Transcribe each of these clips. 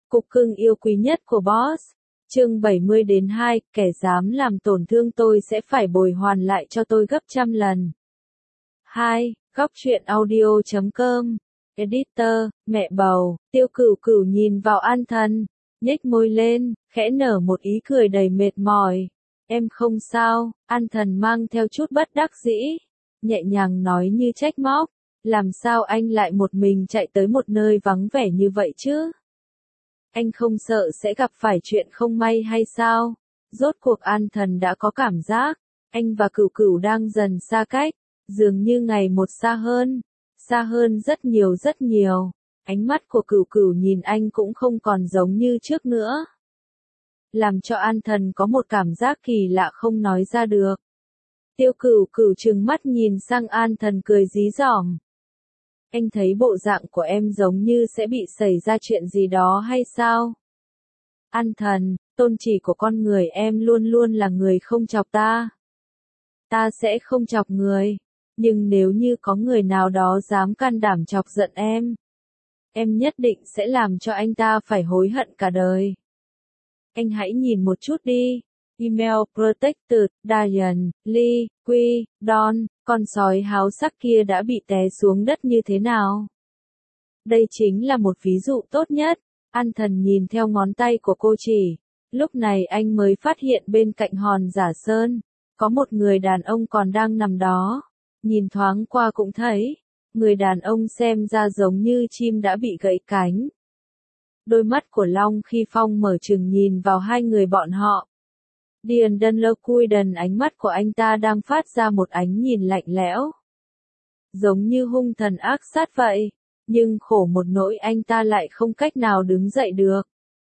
Cục cưng yêu quý nhất của boss. Chương 70-2, kẻ dám làm tổn thương tôi sẽ phải bồi hoàn lại cho tôi gấp trăm lần. 2. Góc truyện audio.com. Editor, mẹ bầu. Tiêu Cửu Cửu nhìn vào An Thần, nhếch môi lên, khẽ nở một ý cười đầy mệt mỏi. Em không sao. An Thần mang theo chút bất đắc dĩ, nhẹ nhàng nói như trách móc. Làm sao anh lại một mình chạy tới một nơi vắng vẻ như vậy chứ? Anh không sợ sẽ gặp phải chuyện không may hay sao? Rốt cuộc An Thần đã có cảm giác, anh và Cửu Cửu đang dần xa cách, dường như ngày một xa hơn rất nhiều rất nhiều. Ánh mắt của Cửu Cửu nhìn anh cũng không còn giống như trước nữa, làm cho An Thần có một cảm giác kỳ lạ không nói ra được. Tiêu Cửu Cửu trừng mắt nhìn sang An Thần cười dí dỏm. Anh thấy bộ dạng của em giống như sẽ bị xảy ra chuyện gì đó hay sao? An Thần, tôn chỉ của con người em luôn luôn là người không chọc ta. Ta sẽ không chọc người, nhưng nếu như có người nào đó dám can đảm chọc giận em nhất định sẽ làm cho anh ta phải hối hận cả đời. Anh hãy nhìn một chút đi. Email Protected, Diane, Lee, Quy, Don, con sói háo sắc kia đã bị té xuống đất như thế nào? Đây chính là một ví dụ tốt nhất. An Thần nhìn theo ngón tay của cô chỉ. Lúc này anh mới phát hiện bên cạnh hòn giả sơn, có một người đàn ông còn đang nằm đó. Nhìn thoáng qua cũng thấy, người đàn ông xem ra giống như chim đã bị gãy cánh. Đôi mắt của Long Khi Phong mở trừng nhìn vào hai người bọn họ. Điền Đơn Lơ Cui Đần, ánh mắt của anh ta đang phát ra một ánh nhìn lạnh lẽo, giống như hung thần ác sát vậy, nhưng khổ một nỗi anh ta lại không cách nào đứng dậy được.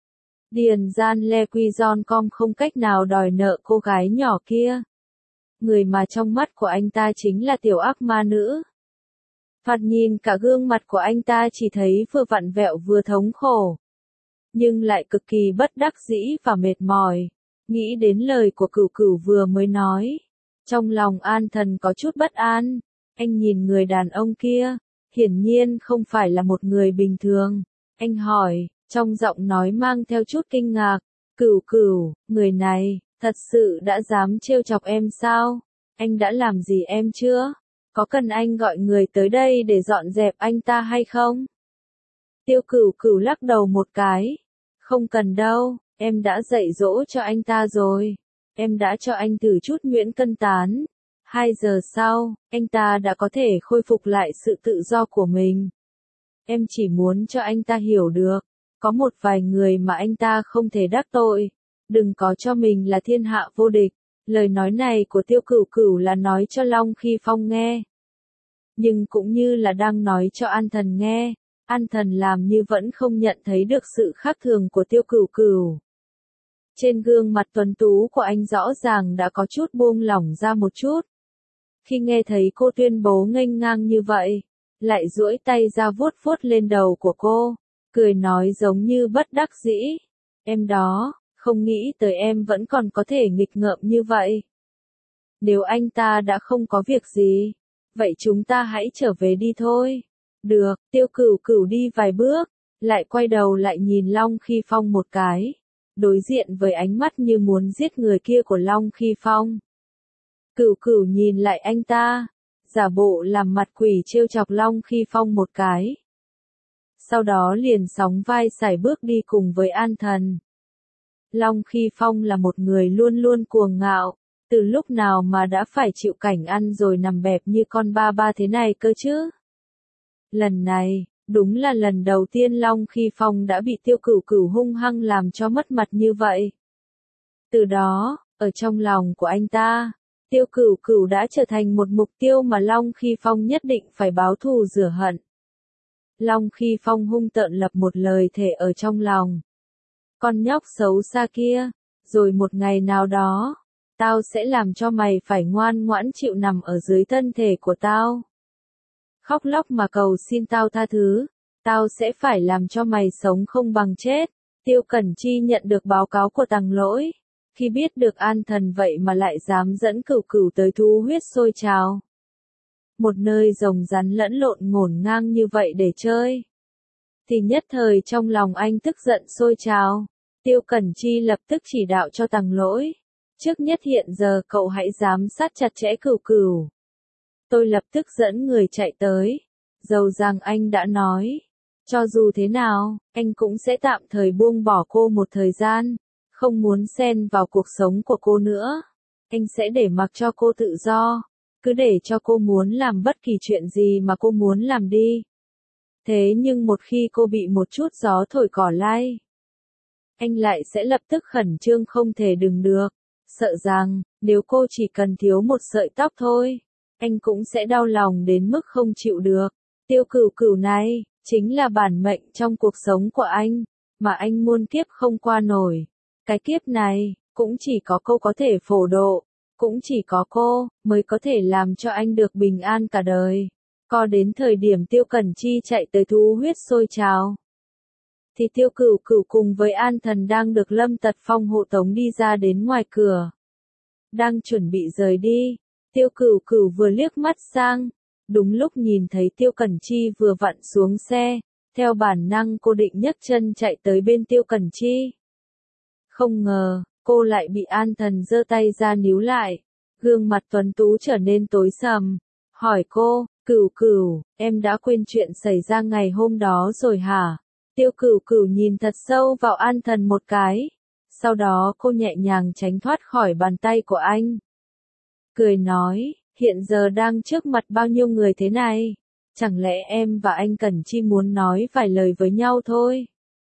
Điền Gian Le Quy Gion Com không cách nào đòi nợ cô gái nhỏ kia. Người mà trong mắt của anh ta chính là tiểu ác ma nữ. Phạt nhìn cả gương mặt của anh ta chỉ thấy vừa vặn vẹo vừa thống khổ, nhưng lại cực kỳ bất đắc dĩ và mệt mỏi. Nghĩ đến lời của Cửu Cửu vừa mới nói, trong lòng An Thần có chút bất an. Anh nhìn người đàn ông kia, hiển nhiên không phải là một người bình thường. Anh hỏi, trong giọng nói mang theo chút kinh ngạc, Cửu Cửu, người này, thật sự đã dám trêu chọc em sao? Anh đã làm gì em chưa? Có cần anh gọi người tới đây để dọn dẹp anh ta hay không? Tiêu Cửu Cửu lắc đầu một cái, không cần đâu. Em đã dạy dỗ cho anh ta rồi. Em đã cho anh thử chút nhuyễn cân tán. 2 giờ sau, anh ta đã có thể khôi phục lại sự tự do của mình. Em chỉ muốn cho anh ta hiểu được, có một vài người mà anh ta không thể đắc tội. Đừng có cho mình là thiên hạ vô địch. Lời nói này của Tiêu Cửu Cửu là nói cho Long Khi Phong nghe, nhưng cũng như là đang nói cho An Thần nghe. An Thần làm như vẫn không nhận thấy được sự khác thường của Tiêu Cửu Cửu. Trên gương mặt tuấn tú của anh rõ ràng đã có chút buông lỏng ra một chút. Khi nghe thấy cô tuyên bố nghênh ngang như vậy, lại duỗi tay ra vuốt vuốt lên đầu của cô, cười nói giống như bất đắc dĩ. Em đó, không nghĩ tới em vẫn còn có thể nghịch ngợm như vậy. Nếu anh ta đã không có việc gì, vậy chúng ta hãy trở về đi thôi. Được. Tiêu Cửu Cửu đi vài bước, lại quay đầu lại nhìn Long Khi Phong một cái. Đối diện với ánh mắt như muốn giết người kia của Long Khi Phong, Cửu Cửu nhìn lại anh ta, giả bộ làm mặt quỷ trêu chọc Long Khi Phong một cái. Sau đó liền sóng vai sải bước đi cùng với An Thần. Long Khi Phong là một người luôn luôn cuồng ngạo, từ lúc nào mà đã phải chịu cảnh ăn rồi nằm bẹp như con ba ba thế này cơ chứ? Lần này, đúng là lần đầu tiên Long Khi Phong đã bị Tiêu Cửu Cửu hung hăng làm cho mất mặt như vậy. Từ đó, ở trong lòng của anh ta, Tiêu Cửu Cửu đã trở thành một mục tiêu mà Long Khi Phong nhất định phải báo thù rửa hận. Long Khi Phong hung tợn lập một lời thề ở trong lòng. Con nhóc xấu xa kia, rồi một ngày nào đó, tao sẽ làm cho mày phải ngoan ngoãn chịu nằm ở dưới thân thể của tao. Khóc lóc mà cầu xin tao tha thứ, tao sẽ phải làm cho mày sống không bằng chết. Tiêu Cẩn Chi nhận được báo cáo của Tằng Lỗi, khi biết được An Thần vậy mà lại dám dẫn Cửu Cửu tới thú huyết sôi trào. Một nơi rồng rắn lẫn lộn ngổn ngang như vậy để chơi, Thì nhất thời trong lòng anh tức giận sôi trào. Tiêu Cẩn Chi lập tức chỉ đạo cho Tằng Lỗi. Trước nhất hiện giờ cậu hãy giám sát chặt chẽ Cửu Cửu. Tôi lập tức dẫn người chạy tới. Dầu rằng anh đã nói. Cho dù thế nào, anh cũng sẽ tạm thời buông bỏ cô một thời gian. Không muốn xen vào cuộc sống của cô nữa. Anh sẽ để mặc cho cô tự do. Cứ để cho cô muốn làm bất kỳ chuyện gì mà cô muốn làm đi. Thế nhưng một khi cô bị một chút gió thổi cỏ lay, anh lại sẽ lập tức khẩn trương không thể đừng được. Sợ rằng, nếu cô chỉ cần thiếu một sợi tóc thôi, anh cũng sẽ đau lòng đến mức không chịu được. Tiêu Cửu Cửu này, chính là bản mệnh trong cuộc sống của anh, mà anh muôn kiếp không qua nổi. Cái kiếp này, cũng chỉ có cô có thể phổ độ, cũng chỉ có cô, mới có thể làm cho anh được bình an cả đời. Co đến thời điểm Tiêu Cẩn Chi chạy tới thú huyết sôi trào, thì Tiêu Cửu Cửu cùng với An Thần đang được Lâm Tật Phong hộ tống đi ra đến ngoài cửa. Đang chuẩn bị rời đi, Tiêu Cửu Cửu vừa liếc mắt sang, đúng lúc nhìn thấy Tiêu Cẩn Chi vừa vặn xuống xe, theo bản năng cô định nhấc chân chạy tới bên Tiêu Cẩn Chi. Không ngờ, cô lại bị An Thần giơ tay ra níu lại, gương mặt tuấn tú trở nên tối sầm, hỏi cô, Cửu Cửu, em đã quên chuyện xảy ra ngày hôm đó rồi hả? Tiêu Cửu Cửu nhìn thật sâu vào An Thần một cái, sau đó cô nhẹ nhàng tránh thoát khỏi bàn tay của anh. Cười nói, hiện giờ đang trước mặt bao nhiêu người thế này, chẳng lẽ em và anh Cẩn Chi muốn nói vài lời với nhau thôi,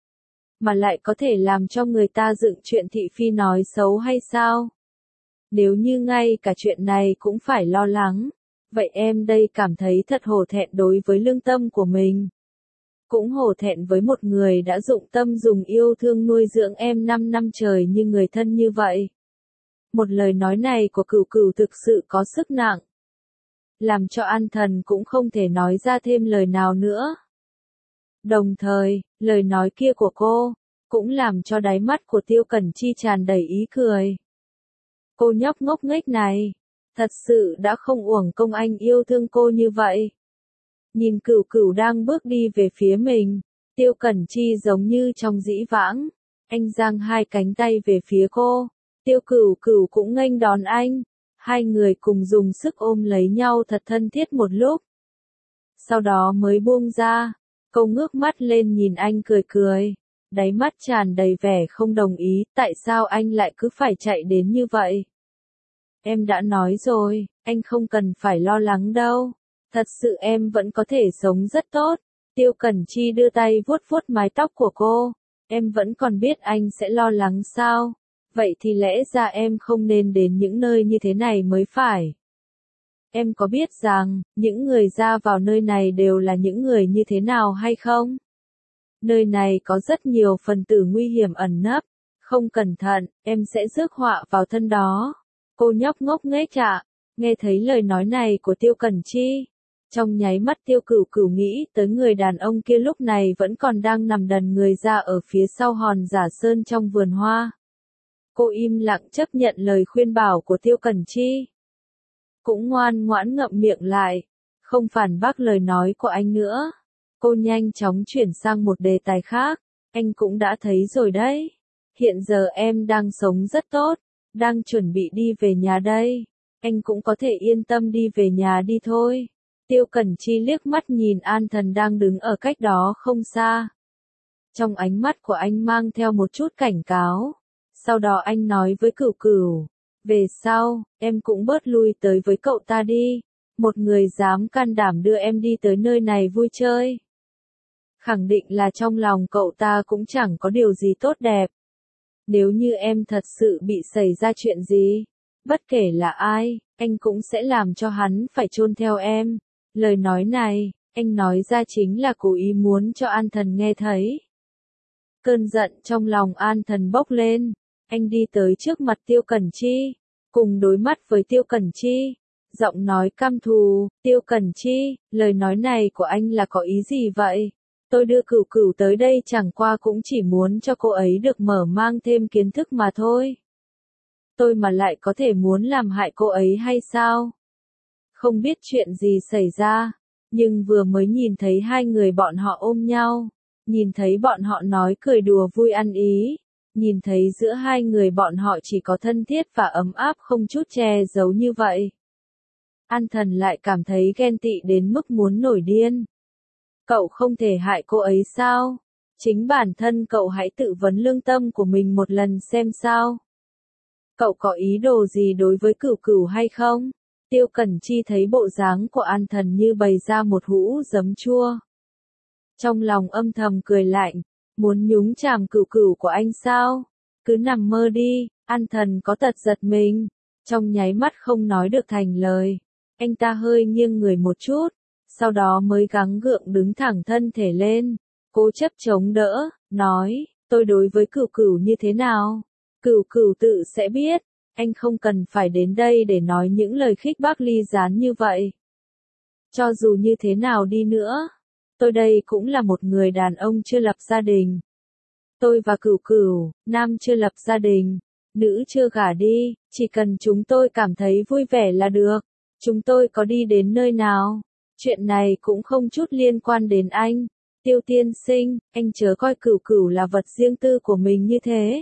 mà lại có thể làm cho người ta dựng chuyện thị phi nói xấu hay sao? Nếu như ngay cả chuyện này cũng phải lo lắng, vậy em đây cảm thấy thật hổ thẹn đối với lương tâm của mình. Cũng hổ thẹn với một người đã dụng tâm dùng yêu thương nuôi dưỡng em 5 năm trời như người thân như vậy. Một lời nói này của Cửu Cửu thực sự có sức nặng, làm cho An Thần cũng không thể nói ra thêm lời nào nữa. Đồng thời, lời nói kia của cô, cũng làm cho đáy mắt của Tiêu Cẩn Chi tràn đầy ý cười. Cô nhóc ngốc nghếch này, thật sự đã không uổng công anh yêu thương cô như vậy. Nhìn Cửu Cửu đang bước đi về phía mình, Tiêu Cẩn Chi giống như trong dĩ vãng, anh giang hai cánh tay về phía cô, Tiêu Cửu Cửu cũng nghênh đón anh, hai người cùng dùng sức ôm lấy nhau thật thân thiết một lúc. Sau đó mới buông ra, cô ngước mắt lên nhìn anh cười cười, đáy mắt tràn đầy vẻ không đồng ý, tại sao anh lại cứ phải chạy đến như vậy? Em đã nói rồi, anh không cần phải lo lắng đâu. Thật sự em vẫn có thể sống rất tốt. Tiêu Cẩn Chi đưa tay vuốt vuốt mái tóc của cô. Em vẫn còn biết anh sẽ lo lắng sao? Vậy thì lẽ ra em không nên đến những nơi như thế này mới phải. Em có biết rằng, những người ra vào nơi này đều là những người như thế nào hay không? Nơi này có rất nhiều phần tử nguy hiểm ẩn nấp. Không cẩn thận, em sẽ rước họa vào thân đó. Cô nhóc ngốc nghếch ạ. Nghe thấy lời nói này của Tiêu Cẩn Chi, trong nháy mắt Tiêu Cửu Cửu nghĩ tới người đàn ông kia lúc này vẫn còn đang nằm đần người ra ở phía sau hòn giả sơn trong vườn hoa. Cô im lặng chấp nhận lời khuyên bảo của Tiêu Cẩn Chi. Cũng ngoan ngoãn ngậm miệng lại, không phản bác lời nói của anh nữa. Cô nhanh chóng chuyển sang một đề tài khác, anh cũng đã thấy rồi đấy. Hiện giờ em đang sống rất tốt, đang chuẩn bị đi về nhà đây. Anh cũng có thể yên tâm đi về nhà đi thôi. Tiêu Cẩn Chi liếc mắt nhìn An Thần đang đứng ở cách đó không xa. Trong ánh mắt của anh mang theo một chút cảnh cáo. Sau đó anh nói với Cửu Cửu, về sau, em cũng bớt lui tới với cậu ta đi. Một người dám can đảm đưa em đi tới nơi này vui chơi. Khẳng định là trong lòng cậu ta cũng chẳng có điều gì tốt đẹp. Nếu như em thật sự bị xảy ra chuyện gì, bất kể là ai, anh cũng sẽ làm cho hắn phải chôn theo em. Lời nói này, anh nói ra chính là cố ý muốn cho An Thần nghe thấy. Cơn giận trong lòng An Thần bốc lên, anh đi tới trước mặt Tiêu Cẩn Chi, cùng đối mắt với Tiêu Cẩn Chi, giọng nói căm thù, Tiêu Cẩn Chi, lời nói này của anh là có ý gì vậy? Tôi đưa Cửu Cửu tới đây chẳng qua cũng chỉ muốn cho cô ấy được mở mang thêm kiến thức mà thôi. Tôi mà lại có thể muốn làm hại cô ấy hay sao? Không biết chuyện gì xảy ra, nhưng vừa mới nhìn thấy hai người bọn họ ôm nhau, nhìn thấy bọn họ nói cười đùa vui ăn ý, nhìn thấy giữa hai người bọn họ chỉ có thân thiết và ấm áp không chút che giấu như vậy. An Thần lại cảm thấy ghen tị đến mức muốn nổi điên. Cậu không thể hại cô ấy sao? Chính bản thân cậu hãy tự vấn lương tâm của mình một lần xem sao. Cậu có ý đồ gì đối với Cửu Cửu hay không? Tiêu Cẩn Chi thấy bộ dáng của An Thần như bày ra một hũ giấm chua. Trong lòng âm thầm cười lạnh, muốn nhúng chàm Cửu Cửu của anh sao? Cứ nằm mơ đi. An Thần có tật giật mình, trong nháy mắt không nói được thành lời. Anh ta hơi nghiêng người một chút, sau đó mới gắng gượng đứng thẳng thân thể lên, cố chấp chống đỡ, nói, tôi đối với Cửu Cửu như thế nào? Cửu Cửu tự sẽ biết, anh không cần phải đến đây để nói những lời khích bác ly gián như vậy. Cho dù như thế nào đi nữa, tôi đây cũng là một người đàn ông chưa lập gia đình. Tôi và Cửu Cửu, nam chưa lập gia đình, nữ chưa gả đi, chỉ cần chúng tôi cảm thấy vui vẻ là được. Chúng tôi có đi đến nơi nào? Chuyện này cũng không chút liên quan đến anh. Tiêu tiên sinh, anh chớ coi Cửu Cửu là vật riêng tư của mình như thế.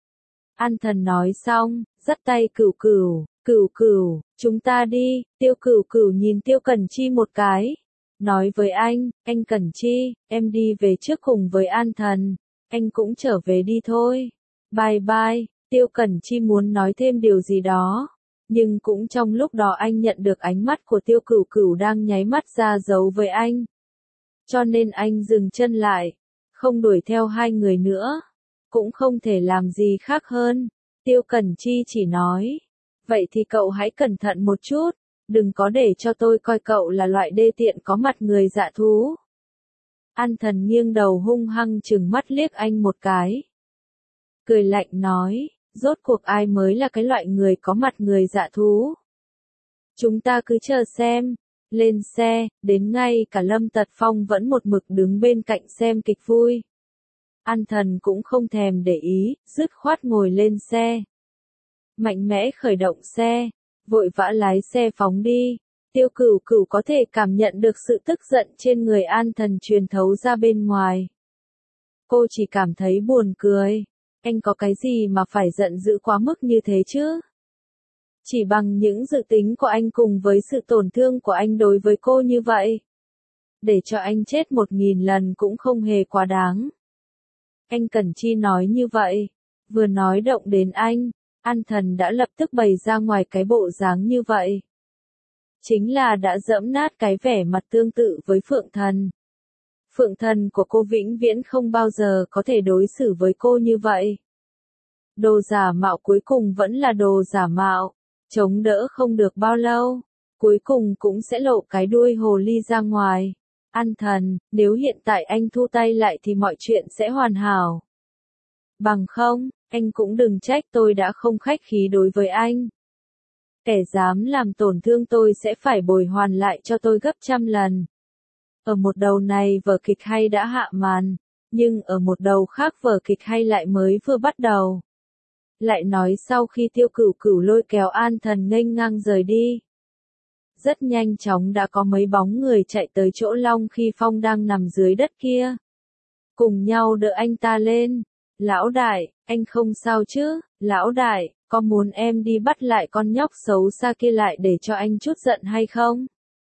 An Thần nói xong, dắt tay Cửu Cửu, Cửu Cửu, chúng ta đi. Tiêu Cửu Cửu nhìn Tiêu Cẩn Chi một cái. Nói với anh Cẩn Chi, em đi về trước cùng với An Thần. Anh cũng trở về đi thôi. Bye bye. Tiêu Cẩn Chi muốn nói thêm điều gì đó. Nhưng cũng trong lúc đó anh nhận được ánh mắt của Tiêu Cửu Cửu đang nháy mắt ra dấu với anh. Cho nên anh dừng chân lại, không đuổi theo hai người nữa. Cũng không thể làm gì khác hơn. Tiêu Cẩn Chi chỉ nói, vậy thì cậu hãy cẩn thận một chút, đừng có để cho tôi coi cậu là loại đê tiện có mặt người dạ thú. An Thần nghiêng đầu hung hăng trừng mắt liếc anh một cái. Cười lạnh nói, rốt cuộc ai mới là cái loại người có mặt người dạ thú. Chúng ta cứ chờ xem. Lên xe, đến ngay cả Lâm Tật Phong vẫn một mực đứng bên cạnh xem kịch vui. An Thần cũng không thèm để ý, dứt khoát ngồi lên xe. Mạnh mẽ khởi động xe, vội vã lái xe phóng đi. Tiêu Cửu Cửu có thể cảm nhận được sự tức giận trên người An Thần truyền thấu ra bên ngoài. Cô chỉ cảm thấy buồn cười. Anh có cái gì mà phải giận dữ quá mức như thế chứ? Chỉ bằng những dự tính của anh cùng với sự tổn thương của anh đối với cô như vậy. Để cho anh chết 1000 lần cũng không hề quá đáng. Anh Cẩn Chi nói như vậy. Vừa nói động đến anh, An Thần đã lập tức bày ra ngoài cái bộ dáng như vậy. Chính là đã giẫm nát cái vẻ mặt tương tự với Phượng Thần. Phượng Thần của cô vĩnh viễn không bao giờ có thể đối xử với cô như vậy. Đồ giả mạo cuối cùng vẫn là đồ giả mạo, chống đỡ không được bao lâu, cuối cùng cũng sẽ lộ cái đuôi hồ ly ra ngoài. An Thần, nếu hiện tại anh thu tay lại thì mọi chuyện sẽ hoàn hảo. Bằng không, anh cũng đừng trách tôi đã không khách khí đối với anh. Kẻ dám làm tổn thương tôi sẽ phải bồi hoàn lại cho tôi gấp 100 lần. Ở một đầu này vở kịch hay đã hạ màn, nhưng ở một đầu khác vở kịch hay lại mới vừa bắt đầu. Lại nói sau khi Tiêu Cửu Cửu lôi kéo An Thần nghênh ngang rời đi. Rất nhanh chóng đã có mấy bóng người chạy tới chỗ Long Khi Phong đang nằm dưới đất kia. Cùng nhau đỡ anh ta lên. Lão đại, anh không sao chứ? Lão đại, có muốn em đi bắt lại con nhóc xấu xa kia lại để cho anh chút giận hay không?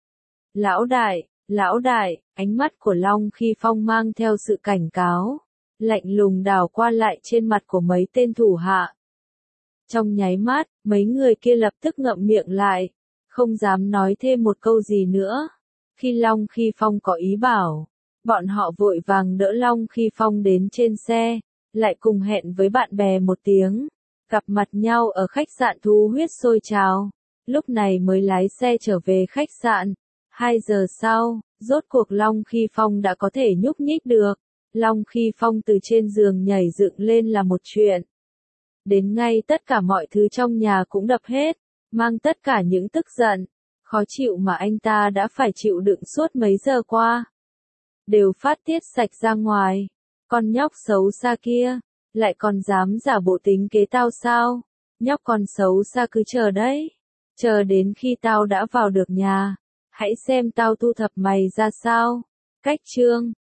Lão đại, ánh mắt của Long Khi Phong mang theo sự cảnh cáo. Lạnh lùng đảo qua lại trên mặt của mấy tên thủ hạ. Trong nháy mắt, mấy người kia lập tức ngậm miệng lại, không dám nói thêm một câu gì nữa. Khi Long Khi Phong có ý bảo, bọn họ vội vàng đỡ Long Khi Phong đến trên xe, lại cùng hẹn với bạn bè một tiếng, gặp mặt nhau ở khách sạn Thú Huyết sôi trào, lúc này mới lái xe trở về khách sạn. 2 giờ sau, rốt cuộc Long Khi Phong đã có thể nhúc nhích được. Long Khi Phong từ trên giường nhảy dựng lên là một chuyện. Đến ngay tất cả mọi thứ trong nhà cũng đập hết, mang tất cả những tức giận, khó chịu mà anh ta đã phải chịu đựng suốt mấy giờ qua. Đều phát tiết sạch ra ngoài. Con nhóc xấu xa kia, lại còn dám giả bộ tính kế tao sao? Nhóc con xấu xa cứ chờ đấy. Chờ đến khi tao đã vào được nhà, hãy xem tao thu thập mày ra sao. Cách chương